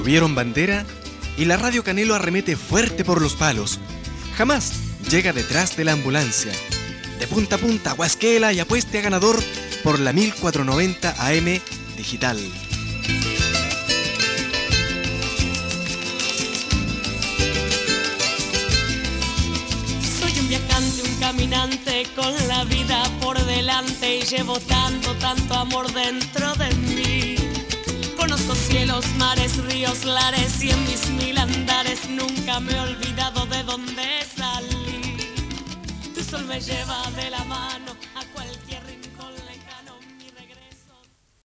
Subieron bandera y la Radio Canelo arremete fuerte por los palos. Jamás llega detrás de la ambulancia. De punta a punta, huasquela y apueste a ganador por la 1490 AM digital. Soy un viajante, un caminante con la vida por delante y llevo tanto, tanto amor dentro de mí. Conozco cielos, mares, ríos, lares y en mis mil andares nunca me he olvidado de dónde salí. Tu sol me lleva de la mano.